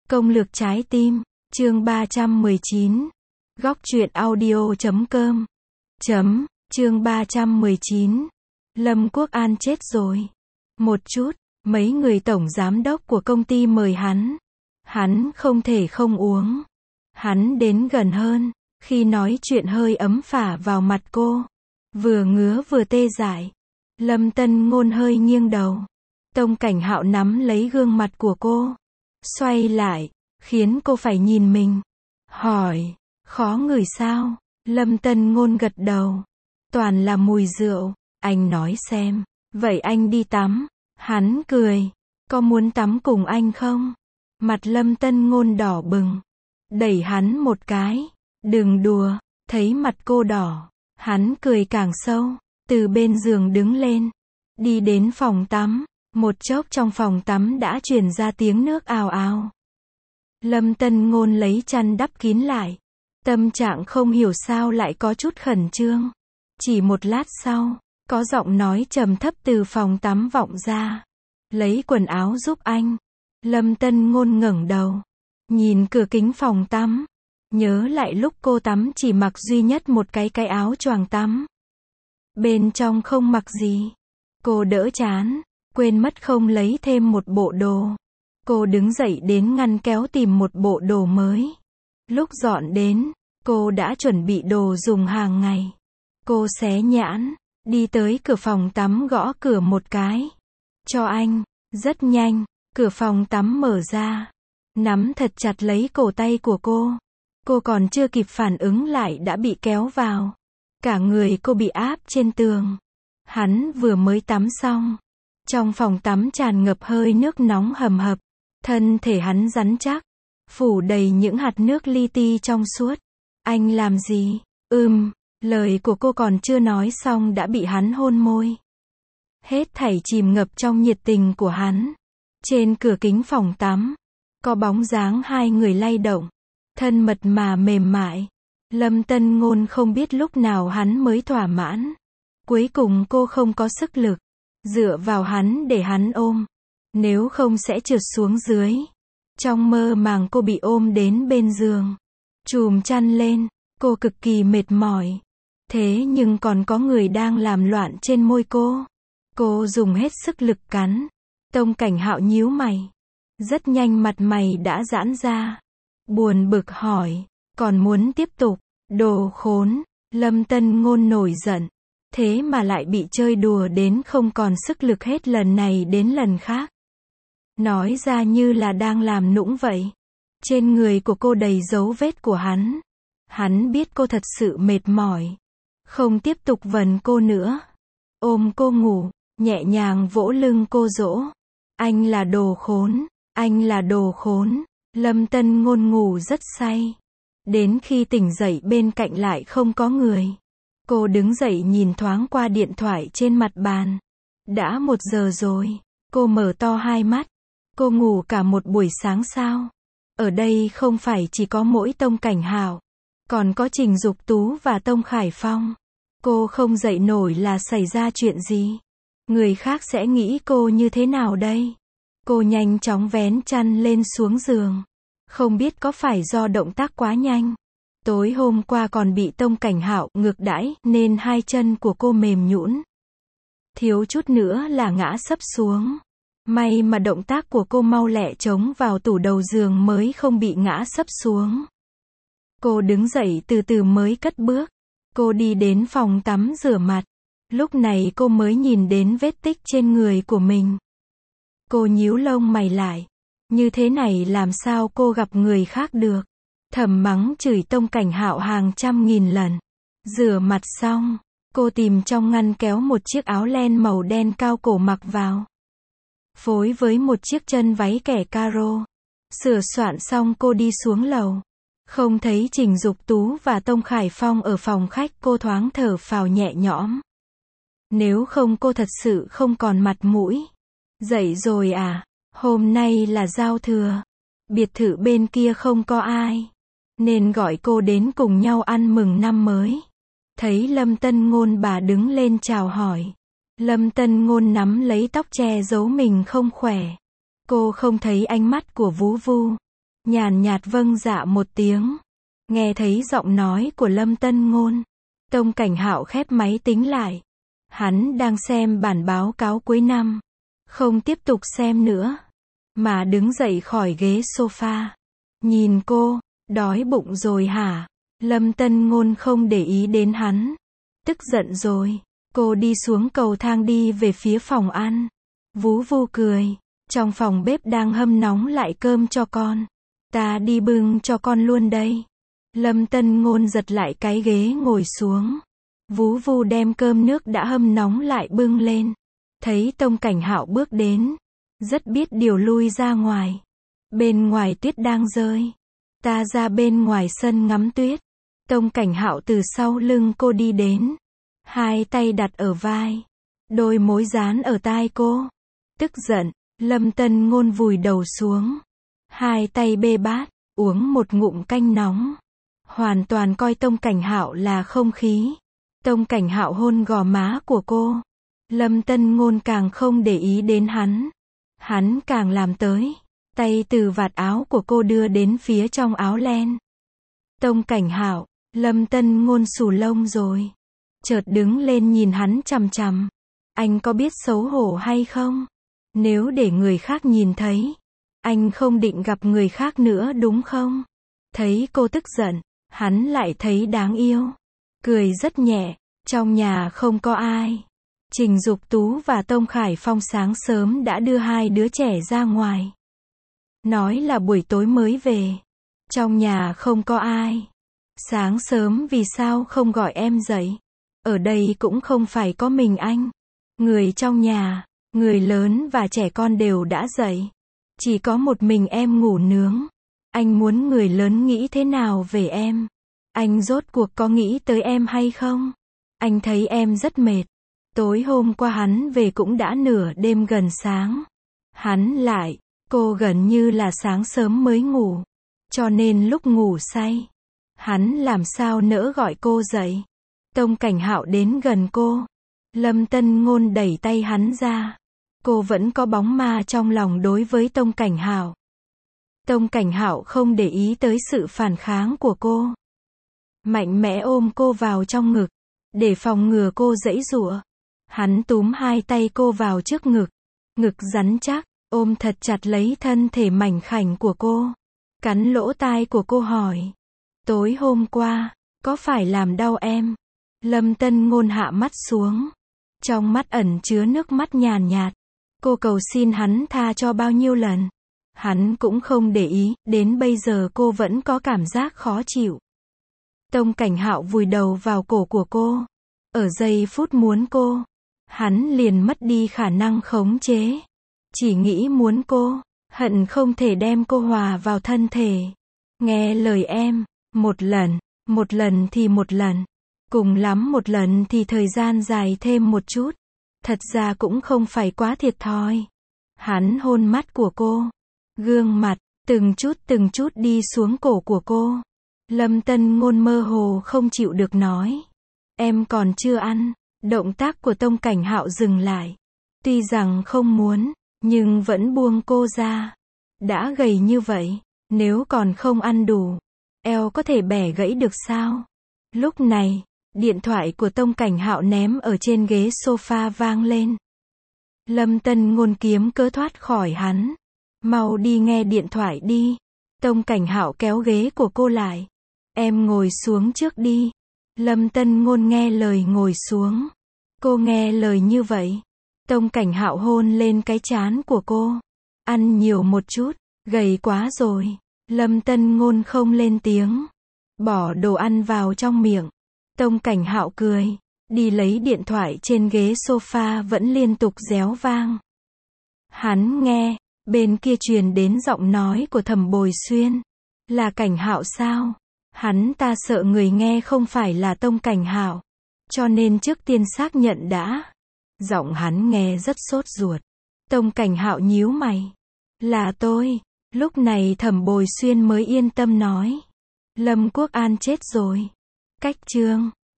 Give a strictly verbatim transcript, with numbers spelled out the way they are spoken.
Công lược trái tim, chương ba trăm mười chín. Góc truyện audio chấm com. Chấm, chương ba trăm mười chín. Lâm Quốc An chết rồi. Một chút, mấy người tổng giám đốc của công ty mời hắn. Hắn không thể không uống. Hắn đến gần hơn, khi nói chuyện hơi ấm phả vào mặt cô. Vừa ngứa vừa tê dại. Lâm Tân Ngôn hơi nghiêng đầu. Tông Cảnh Hạo nắm lấy gương mặt của cô. Xoay lại, khiến cô phải nhìn mình. Hỏi, khó ngửi sao? Lâm Tân Ngôn gật đầu. Toàn là mùi rượu. Anh nói xem, vậy anh đi tắm. Hắn cười, có muốn tắm cùng anh không? Mặt Lâm Tân Ngôn đỏ bừng. Đẩy hắn một cái. Đừng đùa, thấy mặt cô đỏ. Hắn cười càng sâu, từ bên giường đứng lên. Đi đến phòng tắm. Một chốc trong phòng tắm đã truyền ra tiếng nước ào ào. Lâm Tân Ngôn lấy chăn đắp kín lại. Tâm trạng không hiểu sao lại có chút khẩn trương. Chỉ một lát sau, có giọng nói trầm thấp từ phòng tắm vọng ra. Lấy quần áo giúp anh. Lâm Tân Ngôn ngẩng đầu. Nhìn cửa kính phòng tắm. Nhớ lại lúc cô tắm chỉ mặc duy nhất một cái cái áo choàng tắm. Bên trong không mặc gì. Cô đỡ chán. Quên mất không lấy thêm một bộ đồ. Cô đứng dậy đến ngăn kéo tìm một bộ đồ mới. Lúc dọn đến, cô đã chuẩn bị đồ dùng hàng ngày. Cô xé nhãn, đi tới cửa phòng tắm gõ cửa một cái. Cho anh. Rất nhanh, cửa phòng tắm mở ra. Nắm thật chặt lấy cổ tay của cô. Cô còn chưa kịp phản ứng lại đã bị kéo vào. Cả người cô bị áp trên tường. Hắn vừa mới tắm xong. Trong phòng tắm tràn ngập hơi nước nóng hầm hập. Thân thể hắn rắn chắc. Phủ đầy những hạt nước li ti trong suốt. Anh làm gì? Ừm, lời của cô còn chưa nói xong đã bị hắn hôn môi. Hết thảy chìm ngập trong nhiệt tình của hắn. Trên cửa kính phòng tắm, có bóng dáng hai người lay động. Thân mật mà mềm mại. Lâm Tân Ngôn không biết lúc nào hắn mới thỏa mãn. Cuối cùng cô không có sức lực. Dựa vào hắn để hắn ôm. Nếu không sẽ trượt xuống dưới. Trong mơ màng cô bị ôm đến bên giường. Chùm chăn lên. Cô cực kỳ mệt mỏi. Thế nhưng còn có người đang làm loạn trên môi cô. Cô dùng hết sức lực cắn. Tông Cảnh Hạo nhíu mày. Rất nhanh mặt mày đã giãn ra. Buồn bực hỏi. Còn muốn tiếp tục? Đồ khốn. Lâm Tân Ngôn nổi giận. Thế mà lại bị chơi đùa đến không còn sức lực hết lần này đến lần khác. Nói ra như là đang làm nũng vậy. Trên người của cô đầy dấu vết của hắn. Hắn biết cô thật sự mệt mỏi. Không tiếp tục vần cô nữa. Ôm cô ngủ, nhẹ nhàng vỗ lưng cô dỗ. Anh là đồ khốn, anh là đồ khốn. Lâm Tân Ngôn ngủ rất say. Đến khi tỉnh dậy bên cạnh lại không có người. Cô đứng dậy nhìn thoáng qua điện thoại trên mặt bàn. Đã một giờ rồi. Cô mở to hai mắt. Cô ngủ cả một buổi sáng sao? Ở đây không phải chỉ có mỗi Tông Cảnh Hạo. Còn có Trình Dục Tú và Tông Khải Phong. Cô không dậy nổi là xảy ra chuyện gì? Người khác sẽ nghĩ cô như thế nào đây? Cô nhanh chóng vén chăn lên xuống giường. Không biết có phải do động tác quá nhanh. Tối hôm qua còn bị Tông Cảnh Hạo ngược đãi nên hai chân của cô mềm nhũn. Thiếu chút nữa là ngã sấp xuống. May mà động tác của cô mau lẹ chống vào tủ đầu giường mới không bị ngã sấp xuống. Cô đứng dậy từ từ mới cất bước. Cô đi đến phòng tắm rửa mặt. Lúc này cô mới nhìn đến vết tích trên người của mình. Cô nhíu lông mày lại. Như thế này làm sao cô gặp người khác được? Thầm mắng chửi Tông Cảnh Hạo hàng trăm nghìn lần. Rửa mặt xong, cô tìm trong ngăn kéo một chiếc áo len màu đen cao cổ mặc vào. Phối với một chiếc chân váy kẻ caro. Sửa soạn xong cô đi xuống lầu. Không thấy Trình Dục Tú và Tông Khải Phong ở phòng khách, cô thoáng thở phào nhẹ nhõm. Nếu không cô thật sự không còn mặt mũi. Dậy rồi à? Hôm nay là giao thừa. Biệt thự bên kia không có ai. Nên gọi cô đến cùng nhau ăn mừng năm mới. Thấy Lâm Tân Ngôn bà đứng lên chào hỏi. Lâm Tân Ngôn nắm lấy tóc che giấu mình không khỏe. Cô không thấy ánh mắt của Vú Vu. Nhàn nhạt vâng dạ một tiếng. Nghe thấy giọng nói của Lâm Tân Ngôn, Tông Cảnh Hạo khép máy tính lại. Hắn đang xem bản báo cáo cuối năm. Không tiếp tục xem nữa, mà đứng dậy khỏi ghế sofa. Nhìn cô, đói bụng rồi hả? Lâm Tân Ngôn không để ý đến hắn. Tức giận rồi. Cô đi xuống cầu thang đi về phía phòng ăn. Vú Vu cười. Trong phòng bếp đang hâm nóng lại cơm cho con. Ta đi bưng cho con luôn đây. Lâm Tân Ngôn giật lại cái ghế ngồi xuống. Vú Vu đem cơm nước đã hâm nóng lại bưng lên. Thấy Tông Cảnh Hạo bước đến, rất biết điều lui ra ngoài. Bên ngoài tuyết đang rơi. Ta ra bên ngoài sân ngắm tuyết. Tông Cảnh Hạo từ sau lưng cô đi đến. Hai tay đặt ở vai. Đôi môi dán ở tai cô. Tức giận, Lâm Tân Ngôn vùi đầu xuống. Hai tay bê bát, uống một ngụm canh nóng. Hoàn toàn coi Tông Cảnh Hạo là không khí. Tông Cảnh Hạo hôn gò má của cô. Lâm Tân Ngôn càng không để ý đến hắn. Hắn càng làm tới. Tay từ vạt áo của cô đưa đến phía trong áo len. Tông Cảnh Hạo, Lâm Tân Ngôn xù lông rồi. Chợt đứng lên nhìn hắn chằm chằm. Anh có biết xấu hổ hay không? Nếu để người khác nhìn thấy, anh không định gặp người khác nữa đúng không? Thấy cô tức giận, hắn lại thấy đáng yêu. Cười rất nhẹ. Trong nhà không có ai. Trình Dục Tú và Tông Khải Phong sáng sớm đã đưa hai đứa trẻ ra ngoài. Nói là buổi tối mới về. Trong nhà không có ai. Sáng sớm vì sao không gọi em dậy? Ở đây cũng không phải có mình anh. Người trong nhà, người lớn và trẻ con đều đã dậy. Chỉ có một mình em ngủ nướng. Anh muốn người lớn nghĩ thế nào về em? Anh rốt cuộc có nghĩ tới em hay không? Anh thấy em rất mệt. Tối hôm qua hắn về cũng đã nửa đêm gần sáng. Hắn lại, cô gần như là sáng sớm mới ngủ. Cho nên lúc ngủ say, hắn làm sao nỡ gọi cô dậy. Tông Cảnh Hạo đến gần cô. Lâm Tân Ngôn đẩy tay hắn ra. Cô vẫn có bóng ma trong lòng đối với Tông Cảnh Hạo. Tông Cảnh Hạo không để ý tới sự phản kháng của cô. Mạnh mẽ ôm cô vào trong ngực. Để phòng ngừa cô giãy giụa. Hắn túm hai tay cô vào trước ngực. Ngực rắn chắc, ôm thật chặt lấy thân thể mảnh khảnh của cô. Cắn lỗ tai của cô hỏi. Tối hôm qua, có phải làm đau em? Lâm Tân Ngôn hạ mắt xuống. Trong mắt ẩn chứa nước mắt nhàn nhạt. Cô cầu xin hắn tha cho bao nhiêu lần. Hắn cũng không để ý, đến bây giờ cô vẫn có cảm giác khó chịu. Tông Cảnh Hạo vùi đầu vào cổ của cô. Ở giây phút muốn cô, hắn liền mất đi khả năng khống chế. Chỉ nghĩ muốn cô, hận không thể đem cô hòa vào thân thể. Nghe lời em, một lần, một lần thì một lần. Cùng lắm một lần thì thời gian dài thêm một chút. Thật ra cũng không phải quá thiệt thòi. Hắn hôn mắt của cô. Gương mặt, từng chút từng chút đi xuống cổ của cô. Lâm Tân Ngôn mơ hồ không chịu được nói. Em còn chưa ăn. Động tác của Tông Cảnh Hạo dừng lại. Tuy rằng không muốn, nhưng vẫn buông cô ra. Đã gầy như vậy, nếu còn không ăn đủ, eo có thể bẻ gãy được sao? Lúc này, điện thoại của Tông Cảnh Hạo ném ở trên ghế sofa vang lên. Lâm Tân Ngôn kiếm cớ thoát khỏi hắn. Mau đi nghe điện thoại đi. Tông Cảnh Hạo kéo ghế của cô lại. Em ngồi xuống trước đi. Lâm Tân Ngôn nghe lời ngồi xuống. Cô nghe lời như vậy. Tông Cảnh Hạo hôn lên cái trán của cô. Ăn nhiều một chút, gầy quá rồi. Lâm Tân Ngôn không lên tiếng. Bỏ đồ ăn vào trong miệng. Tông Cảnh Hạo cười. Đi lấy điện thoại trên ghế sofa vẫn liên tục réo vang. Hắn nghe, bên kia truyền đến giọng nói của Thẩm Bồi Xuyên. Là Cảnh Hạo sao? Hắn ta sợ người nghe không phải là Tông Cảnh Hạo. Cho nên trước tiên xác nhận đã. Giọng hắn nghe rất sốt ruột. Tông Cảnh Hạo nhíu mày. Là tôi. Lúc này Thẩm Bồi Xuyên mới yên tâm nói. Lâm Quốc An chết rồi. Cách chương